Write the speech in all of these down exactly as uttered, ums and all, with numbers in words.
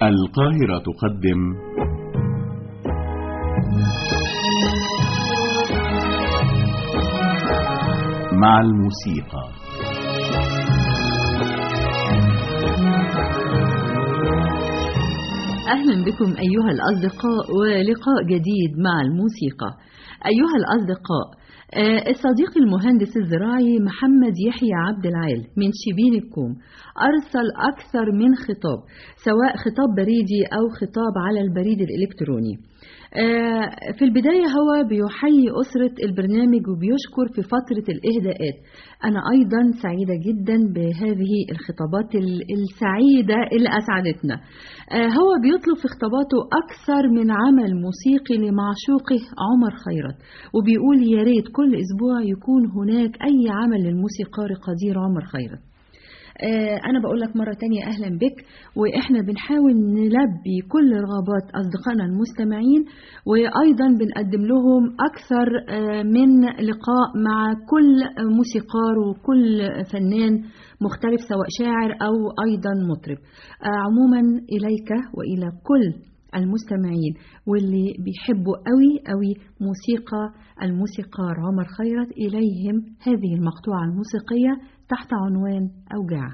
القاهرة تقدم مع الموسيقى. أهلا بكم أيها الأصدقاء ولقاء جديد مع الموسيقى. أيها الأصدقاء، الصديق المهندس الزراعي محمد يحيى عبد العال من شبين الكوم أرسل أكثر من خطاب، سواء خطاب بريدي أو خطاب على البريد الإلكتروني. في البداية هو بيحيي أسرة البرنامج وبيشكر في فترة الإهداءات. أنا أيضا سعيدة جدا بهذه الخطابات السعيدة اللي أسعدتنا. هو بيطلب في خطاباته أكثر من عمل موسيقي لمعشوقه عمر خيرت، وبيقول يا ريت كل أسبوع يكون هناك أي عمل للموسيقار القدير عمر خيرت. أنا بقول لك مرة تانية أهلا بك، وإحنا بنحاول نلبي كل رغبات أصدقائنا المستمعين، وأيضا بنقدم لهم أكثر من لقاء مع كل موسيقار وكل فنان مختلف، سواء شاعر أو أيضا مطرب. عموما إليك وإلى كل المستمعين واللي بيحبوا قوي قوي موسيقى الموسيقار عمر خيرت، إليهم هذه المقطوعة الموسيقية تحت عنوان أوجاع.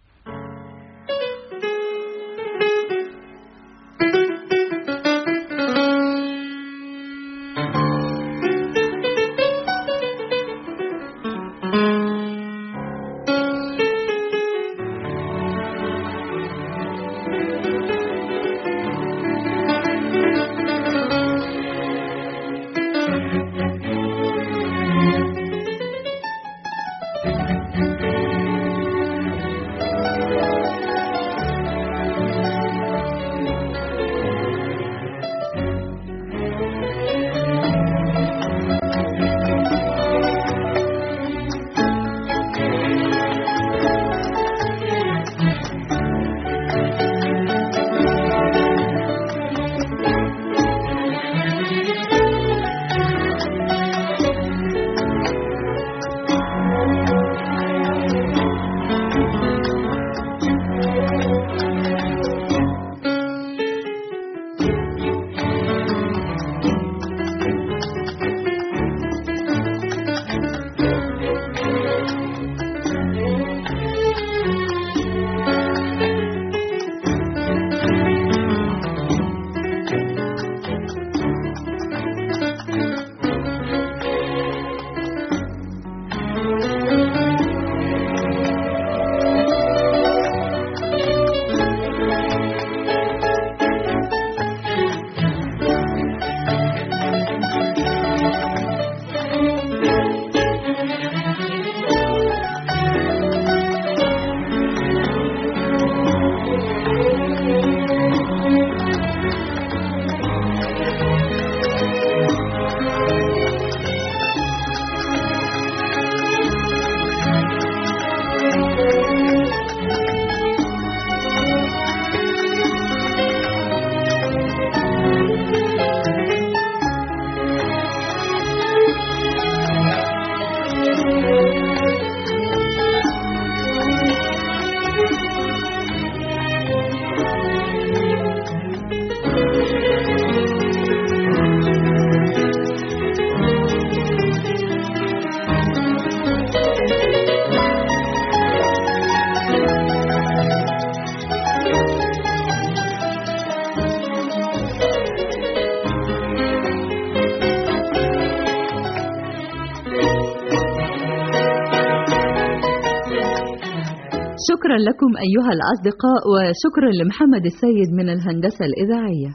شكرا لكم أيها الأصدقاء، وشكرا لمحمد السيد من الهندسة الإذاعية.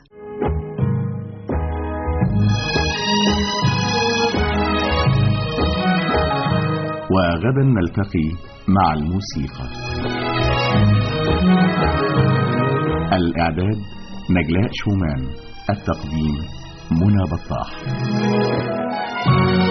وغدا نلتقي مع الموسيقى. الإعداد نجلاء شومان، التقديم منى بطاح.